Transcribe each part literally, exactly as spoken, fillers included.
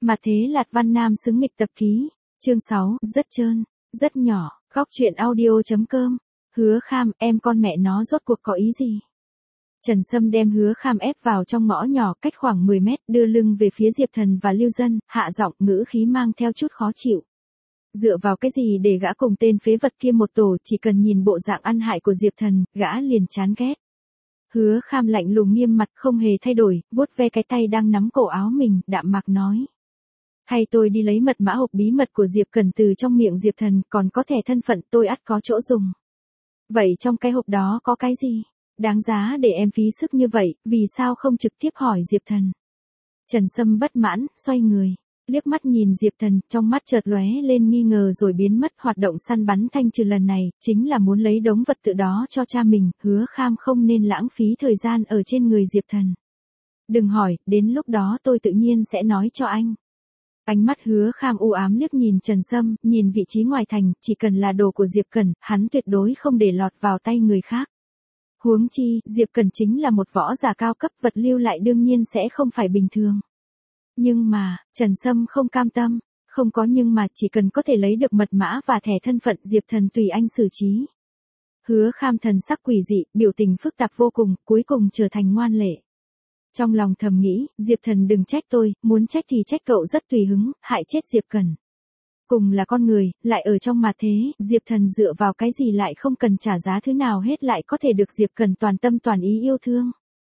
Mà thế Lạt Văn Nam xứng nghịch tập ký, chương sáu, rất trơn, rất nhỏ, góc truyện audio.com, Hứa Kham, em con mẹ nó rốt cuộc có ý gì? Trần Sâm đem Hứa Kham ép vào trong ngõ nhỏ cách khoảng mười mét, đưa lưng về phía Diệp Thần và Lưu Dân, hạ giọng ngữ khí mang theo chút khó chịu. Dựa vào cái gì để gã cùng tên phế vật kia một tổ, chỉ cần nhìn bộ dạng ăn hại của Diệp Thần, gã liền chán ghét. Hứa Kham lạnh lùng nghiêm mặt không hề thay đổi, vuốt ve cái tay đang nắm cổ áo mình, đạm mạc nói. Hay tôi đi lấy mật mã hộp bí mật của Diệp Cẩn từ trong miệng Diệp Thần, còn có thẻ thân phận tôi ắt có chỗ dùng. Vậy trong cái hộp đó có cái gì? Đáng giá để em phí sức như vậy, vì sao không trực tiếp hỏi Diệp Thần? Trần Sâm bất mãn, xoay người, liếc mắt nhìn Diệp Thần, trong mắt chợt lóe lên nghi ngờ rồi biến mất. Hoạt động săn bắn thanh trừ lần này, chính là muốn lấy đống vật tự đó cho cha mình. Hứa Kham không nên lãng phí thời gian ở trên người Diệp Thần. Đừng hỏi, đến lúc đó tôi tự nhiên sẽ nói cho anh. Ánh mắt Hứa Kham u ám liếc nhìn Trần Sâm, nhìn vị trí ngoài thành, chỉ cần là đồ của Diệp Cẩn, hắn tuyệt đối không để lọt vào tay người khác. Huống chi, Diệp Cẩn chính là một võ giả cao cấp, vật lưu lại đương nhiên sẽ không phải bình thường. Nhưng mà, Trần Sâm không cam tâm, không có nhưng mà, chỉ cần có thể lấy được mật mã và thẻ thân phận Diệp Thần tùy anh xử trí. Hứa Kham thần sắc quỷ dị, biểu tình phức tạp vô cùng, cuối cùng trở thành ngoan lệ. Trong lòng thầm nghĩ, Diệp Thần đừng trách tôi, muốn trách thì trách cậu rất tùy hứng, hại chết Diệp Cẩn. Cùng là con người, lại ở trong mà thế, Diệp Thần dựa vào cái gì lại không cần trả giá thứ nào hết lại có thể được Diệp Cẩn toàn tâm toàn ý yêu thương.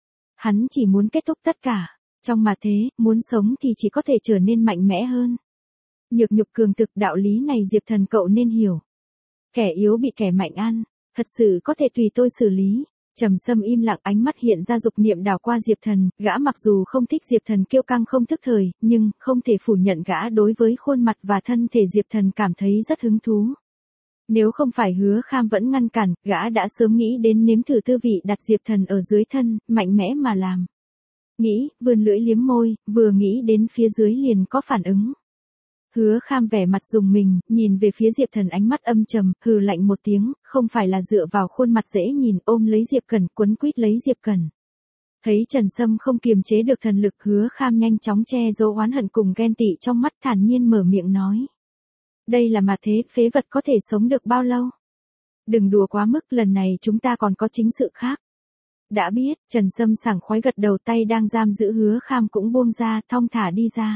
Hắn chỉ muốn kết thúc tất cả, trong mà thế, muốn sống thì chỉ có thể trở nên mạnh mẽ hơn. Nhược nhục cường thực, đạo lý này Diệp Thần cậu nên hiểu. Kẻ yếu bị kẻ mạnh ăn, thật sự có thể tùy tôi xử lý. Trầm Sâm im lặng, ánh mắt hiện ra dục niệm đảo qua Diệp Thần, gã mặc dù không thích Diệp Thần kiêu căng không thức thời, nhưng không thể phủ nhận gã đối với khuôn mặt và thân thể Diệp Thần cảm thấy rất hứng thú. Nếu không phải Hứa Kham vẫn ngăn cản, gã đã sớm nghĩ đến nếm thử tư vị đặt Diệp Thần ở dưới thân, mạnh mẽ mà làm. Nghĩ, vươn lưỡi liếm môi, vừa nghĩ đến phía dưới liền có phản ứng. Hứa Kham vẻ mặt rùng mình, nhìn về phía Diệp Thần ánh mắt âm trầm, hừ lạnh một tiếng, không phải là dựa vào khuôn mặt dễ nhìn, ôm lấy Diệp Cẩn, quấn quýt lấy Diệp Cẩn. Thấy Trần Sâm không kiềm chế được thần lực, Hứa Kham nhanh chóng che giấu oán hận cùng ghen tị trong mắt, thản nhiên mở miệng nói. Đây là mà thế, phế vật có thể sống được bao lâu? Đừng đùa quá mức, lần này chúng ta còn có chính sự khác. Đã biết, Trần Sâm sảng khoái gật đầu, tay đang giam giữ Hứa Kham cũng buông ra, thong thả đi ra.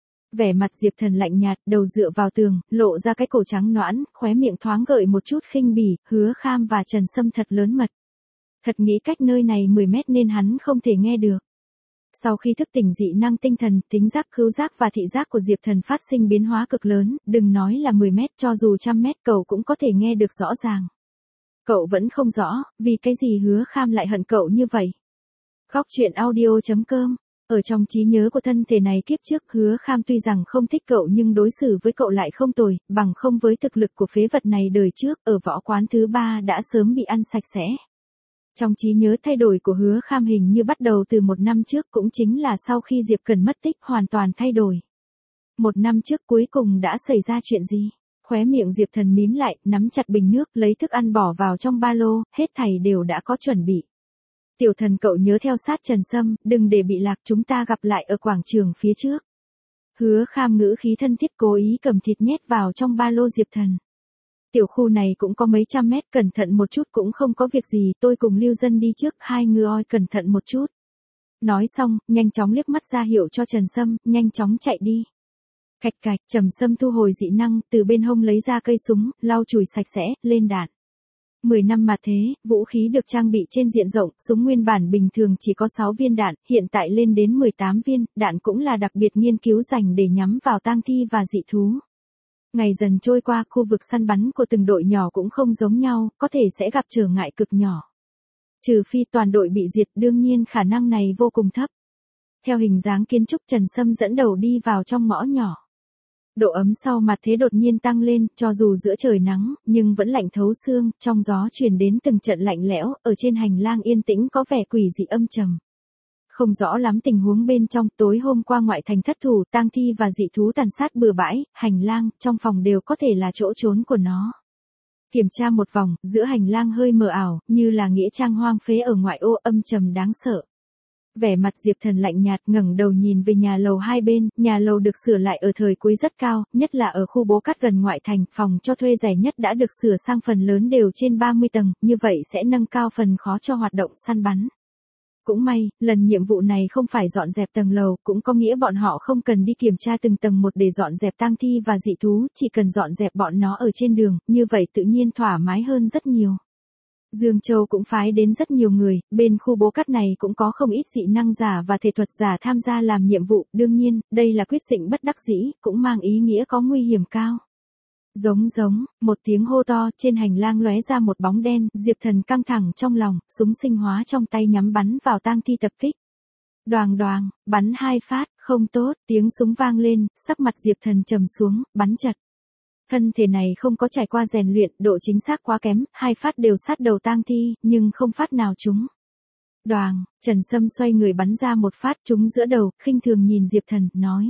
Vẻ mặt Diệp Thần lạnh nhạt, đầu dựa vào tường, lộ ra cái cổ trắng nõn, khóe miệng thoáng gợi một chút khinh bỉ. Hứa Kham và Trần Sâm thật lớn mật. Thật nghĩ cách nơi này mười mét nên hắn không thể nghe được. Sau khi thức tỉnh dị năng tinh thần, tính giác, khứu giác và thị giác của Diệp Thần phát sinh biến hóa cực lớn, đừng nói là mười mét, cho dù trăm mét cậu cũng có thể nghe được rõ ràng. Cậu vẫn không rõ, vì cái gì Hứa Kham lại hận cậu như vậy? Góc truyện audio.com. Ở trong trí nhớ của thân thể này kiếp trước, Hứa Kham tuy rằng không thích cậu nhưng đối xử với cậu lại không tồi, bằng không với thực lực của phế vật này đời trước, ở võ quán thứ ba đã sớm bị ăn sạch sẽ. Trong trí nhớ thay đổi của Hứa Kham hình như bắt đầu từ một năm trước, cũng chính là sau khi Diệp Cẩn mất tích hoàn toàn thay đổi. Một năm trước cuối cùng đã xảy ra chuyện gì? Khóe miệng Diệp Thần mím lại, nắm chặt bình nước, lấy thức ăn bỏ vào trong ba lô, hết thảy đều đã có chuẩn bị. Tiểu Thần cậu nhớ theo sát Trần Sâm, đừng để bị lạc, chúng ta gặp lại ở quảng trường phía trước. Hứa Kham ngữ khí thân thiết cố ý cầm thịt nhét vào trong ba lô Diệp Thần. Tiểu khu này cũng có mấy trăm mét, cẩn thận một chút cũng không có việc gì, tôi cùng Lưu Dân đi trước, hai người oi cẩn thận một chút. Nói xong, nhanh chóng liếc mắt ra hiệu cho Trần Sâm, nhanh chóng chạy đi. Cạch cạch, Trầm Sâm thu hồi dị năng, từ bên hông lấy ra cây súng, lau chùi sạch sẽ, lên đạn. Mười năm mà thế, vũ khí được trang bị trên diện rộng, súng nguyên bản bình thường chỉ có sáu viên đạn, hiện tại lên đến mười tám viên, đạn cũng là đặc biệt nghiên cứu dành để nhắm vào tang thi và dị thú. Ngày dần trôi qua, khu vực săn bắn của từng đội nhỏ cũng không giống nhau, có thể sẽ gặp trở ngại cực nhỏ. Trừ phi toàn đội bị diệt, đương nhiên khả năng này vô cùng thấp. Theo hình dáng kiến trúc, Trần Sâm dẫn đầu đi vào trong ngõ nhỏ. Độ ấm sau mặt thế đột nhiên tăng lên, cho dù giữa trời nắng, nhưng vẫn lạnh thấu xương, trong gió truyền đến từng trận lạnh lẽo, ở trên hành lang yên tĩnh có vẻ quỷ dị âm trầm. Không rõ lắm tình huống bên trong, tối hôm qua ngoại thành thất thủ, tang thi và dị thú tàn sát bừa bãi, hành lang, trong phòng đều có thể là chỗ trốn của nó. Kiểm tra một vòng, giữa hành lang hơi mờ ảo, như là nghĩa trang hoang phế ở ngoại ô, âm trầm đáng sợ. Vẻ mặt Diệp Thần lạnh nhạt, ngẩng đầu nhìn về nhà lầu hai bên, nhà lầu được sửa lại ở thời cuối rất cao, nhất là ở khu bố cát gần ngoại thành, phòng cho thuê rẻ nhất đã được sửa sang phần lớn đều trên ba mươi tầng, như vậy sẽ nâng cao phần khó cho hoạt động săn bắn. Cũng may, lần nhiệm vụ này không phải dọn dẹp tầng lầu, cũng có nghĩa bọn họ không cần đi kiểm tra từng tầng một để dọn dẹp tang thi và dị thú, chỉ cần dọn dẹp bọn nó ở trên đường, như vậy tự nhiên thoải mái hơn rất nhiều. Dương Châu cũng phái đến rất nhiều người, bên khu bố cát này cũng có không ít dị năng giả và thể thuật giả tham gia làm nhiệm vụ, đương nhiên, đây là quyết định bất đắc dĩ, cũng mang ý nghĩa có nguy hiểm cao. Giống giống, một tiếng hô to, trên hành lang lóe ra một bóng đen, Diệp Thần căng thẳng trong lòng, súng sinh hóa trong tay nhắm bắn vào tang thi tập kích. Đoàng đoàng, bắn hai phát, không tốt, tiếng súng vang lên, sắc mặt Diệp Thần trầm xuống, bắn chật. Thân thể này không có trải qua rèn luyện, độ chính xác quá kém, hai phát đều sát đầu tang thi, nhưng không phát nào trúng. Đoàng, Trần Sâm xoay người bắn ra một phát trúng giữa đầu, khinh thường nhìn Diệp Thần, nói.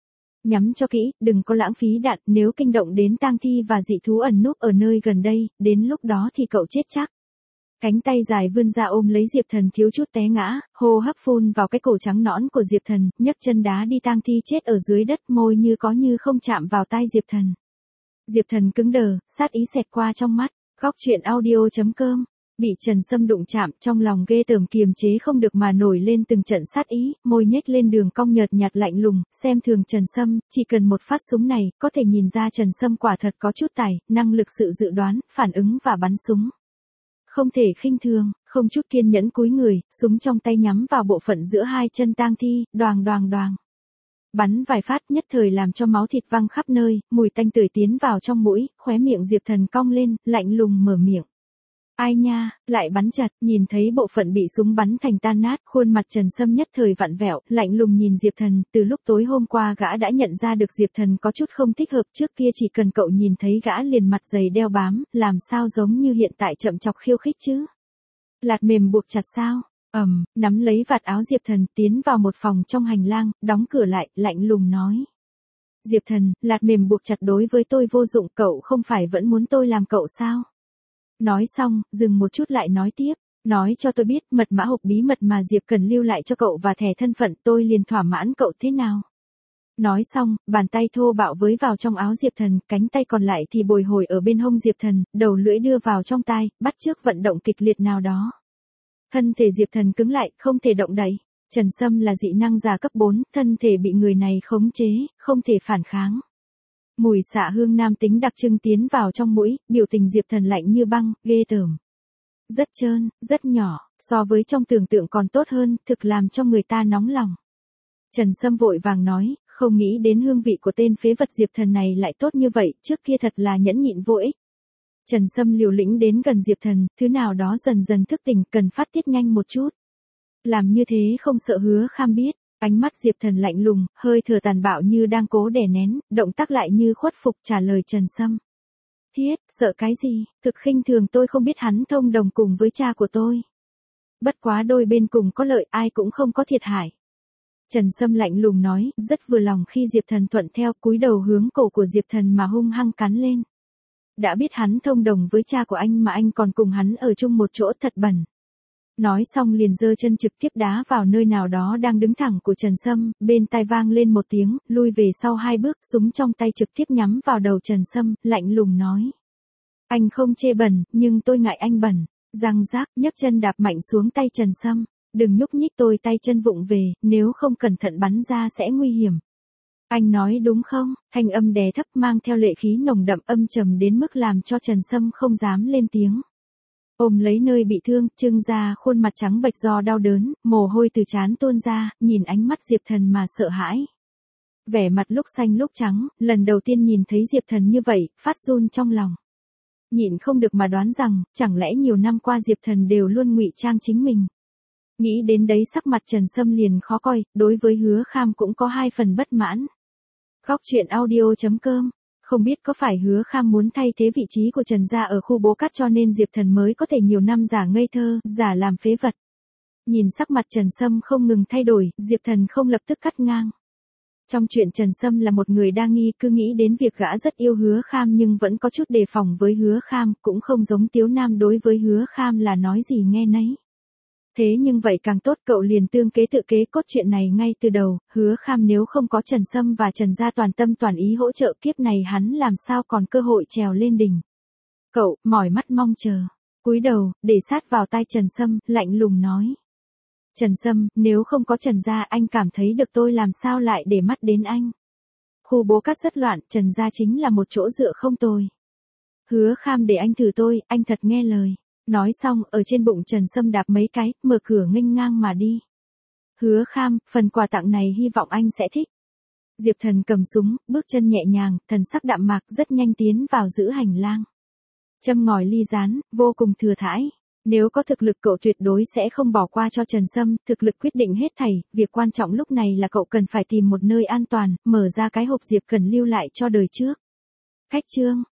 Nhắm cho kỹ, đừng có lãng phí đạn, nếu kinh động đến tang thi và dị thú ẩn núp ở nơi gần đây, đến lúc đó thì cậu chết chắc. Cánh tay dài vươn ra ôm lấy Diệp Thần thiếu chút té ngã, hô hấp phun vào cái cổ trắng nõn của Diệp Thần, nhấc chân đá đi tang thi chết ở dưới đất, môi như có như không chạm vào tai Diệp Thần. Diệp Thần cứng đờ, sát ý xẹt qua trong mắt, góc truyện audio chấm com. Bị Trần Sâm đụng chạm, trong lòng ghê tởm kiềm chế không được mà nổi lên từng trận sát ý, môi nhếch lên đường cong nhợt nhạt lạnh lùng, xem thường Trần Sâm, chỉ cần một phát súng này, có thể nhìn ra Trần Sâm quả thật có chút tài, năng lực sự dự đoán, phản ứng và bắn súng. Không thể khinh thường, không chút kiên nhẫn cúi người, súng trong tay nhắm vào bộ phận giữa hai chân tang thi, đoàng đoàng đoàng. Bắn vài phát nhất thời làm cho máu thịt văng khắp nơi, mùi tanh tưởi tiến vào trong mũi, khóe miệng Diệp Thần cong lên, lạnh lùng mở miệng. Ai nha, lại bắn chặt, nhìn thấy bộ phận bị súng bắn thành tan nát, khuôn mặt Trần Sâm nhất thời vặn vẹo, lạnh lùng nhìn Diệp Thần, từ lúc tối hôm qua gã đã nhận ra được Diệp Thần có chút không thích hợp, trước kia chỉ cần cậu nhìn thấy gã liền mặt dày đeo bám, làm sao giống như hiện tại chậm chọc khiêu khích chứ? Lạt mềm buộc chặt sao? Ầm, um, nắm lấy vạt áo Diệp Thần, tiến vào một phòng trong hành lang, đóng cửa lại, lạnh lùng nói. Diệp Thần, lạt mềm buộc chặt đối với tôi vô dụng, cậu không phải vẫn muốn tôi làm cậu sao? Nói xong, dừng một chút lại nói tiếp, nói cho tôi biết mật mã hộp bí mật mà Diệp cần lưu lại cho cậu và thẻ thân phận, tôi liền thỏa mãn cậu thế nào? Nói xong, bàn tay thô bạo với vào trong áo Diệp Thần, cánh tay còn lại thì bồi hồi ở bên hông Diệp Thần, đầu lưỡi đưa vào trong tai, bắt chước vận động kịch liệt nào đó. Thân thể Diệp Thần cứng lại, không thể động đậy. Trần Sâm là dị năng giả cấp bốn, thân thể bị người này khống chế, không thể phản kháng. Mùi xạ hương nam tính đặc trưng tiến vào trong mũi, biểu tình Diệp Thần lạnh như băng, ghê tởm. Rất trơn, rất nhỏ, so với trong tưởng tượng còn tốt hơn, thực làm cho người ta nóng lòng. Trần Sâm vội vàng nói, không nghĩ đến hương vị của tên phế vật Diệp Thần này lại tốt như vậy, trước kia thật là nhẫn nhịn vô ích. Trần Sâm liều lĩnh đến gần Diệp Thần, thứ nào đó dần dần thức tỉnh, cần phát tiết nhanh một chút. Làm như thế không sợ Hứa Kham biết, ánh mắt Diệp Thần lạnh lùng, hơi thở tàn bạo như đang cố đè nén, động tác lại như khuất phục trả lời Trần Sâm. Thiết, sợ cái gì, thực khinh thường tôi không biết hắn thông đồng cùng với cha của tôi. Bất quá đôi bên cùng có lợi, ai cũng không có thiệt hại. Trần Sâm lạnh lùng nói, rất vừa lòng khi Diệp Thần thuận theo, cúi đầu hướng cổ của Diệp Thần mà hung hăng cắn lên. Đã biết hắn thông đồng với cha của anh mà anh còn cùng hắn ở chung một chỗ, thật bẩn. Nói xong liền giơ chân trực tiếp đá vào nơi nào đó đang đứng thẳng của Trần Sâm, bên tai vang lên một tiếng, lui về sau hai bước, súng trong tay trực tiếp nhắm vào đầu Trần Sâm, lạnh lùng nói. Anh không chê bẩn, nhưng tôi ngại anh bẩn. Răng rác, nhấc chân đạp mạnh xuống tay Trần Sâm. Đừng nhúc nhích, tôi tay chân vụng về, nếu không cẩn thận bắn ra sẽ nguy hiểm. Anh nói đúng không? Thanh âm đè thấp mang theo lệ khí nồng đậm âm trầm đến mức làm cho Trần Sâm không dám lên tiếng. Ôm lấy nơi bị thương, trưng ra khuôn mặt trắng bệch do đau đớn, mồ hôi từ trán tuôn ra, nhìn ánh mắt Diệp Thần mà sợ hãi. Vẻ mặt lúc xanh lúc trắng, lần đầu tiên nhìn thấy Diệp Thần như vậy, phát run trong lòng. Nhịn không được mà đoán rằng, chẳng lẽ nhiều năm qua Diệp Thần đều luôn ngụy trang chính mình. Nghĩ đến đấy sắc mặt Trần Sâm liền khó coi, đối với Hứa Kham cũng có hai phần bất mãn. Góc truyện audio chấm com. Không biết có phải Hứa Kham muốn thay thế vị trí của Trần gia ở khu bố cát cho nên Diệp Thần mới có thể nhiều năm giả ngây thơ, giả làm phế vật. Nhìn sắc mặt Trần Sâm không ngừng thay đổi, Diệp Thần không lập tức cắt ngang. Trong chuyện Trần Sâm là một người đa nghi, cứ nghĩ đến việc gã rất yêu Hứa Kham nhưng vẫn có chút đề phòng với Hứa Kham, cũng không giống Tiếu Nam đối với Hứa Kham là nói gì nghe nấy. Thế nhưng vậy càng tốt, cậu liền tương kế tự kế cốt truyện này ngay từ đầu, Hứa Kham nếu không có Trần Sâm và Trần gia toàn tâm toàn ý hỗ trợ, kiếp này hắn làm sao còn cơ hội trèo lên đỉnh. Cậu, mỏi mắt mong chờ, cúi đầu, để sát vào tai Trần Sâm, lạnh lùng nói. Trần Sâm, nếu không có Trần gia anh cảm thấy được tôi làm sao lại để mắt đến anh. Khu bố cát rất loạn, Trần gia chính là một chỗ dựa không tồi. Hứa Kham để anh thử tôi, anh thật nghe lời. Nói xong, ở trên bụng Trần Sâm đạp mấy cái, mở cửa nghênh ngang mà đi. Hứa Kham, phần quà tặng này hy vọng anh sẽ thích. Diệp Thần cầm súng, bước chân nhẹ nhàng, thần sắc đạm mạc, rất nhanh tiến vào giữ hành lang. Châm ngòi ly rán, vô cùng thừa thãi. Nếu có thực lực cậu tuyệt đối sẽ không bỏ qua cho Trần Sâm, thực lực quyết định hết thảy, việc quan trọng lúc này là cậu cần phải tìm một nơi an toàn, mở ra cái hộp Diệp Cần lưu lại cho đời trước. Khách trương.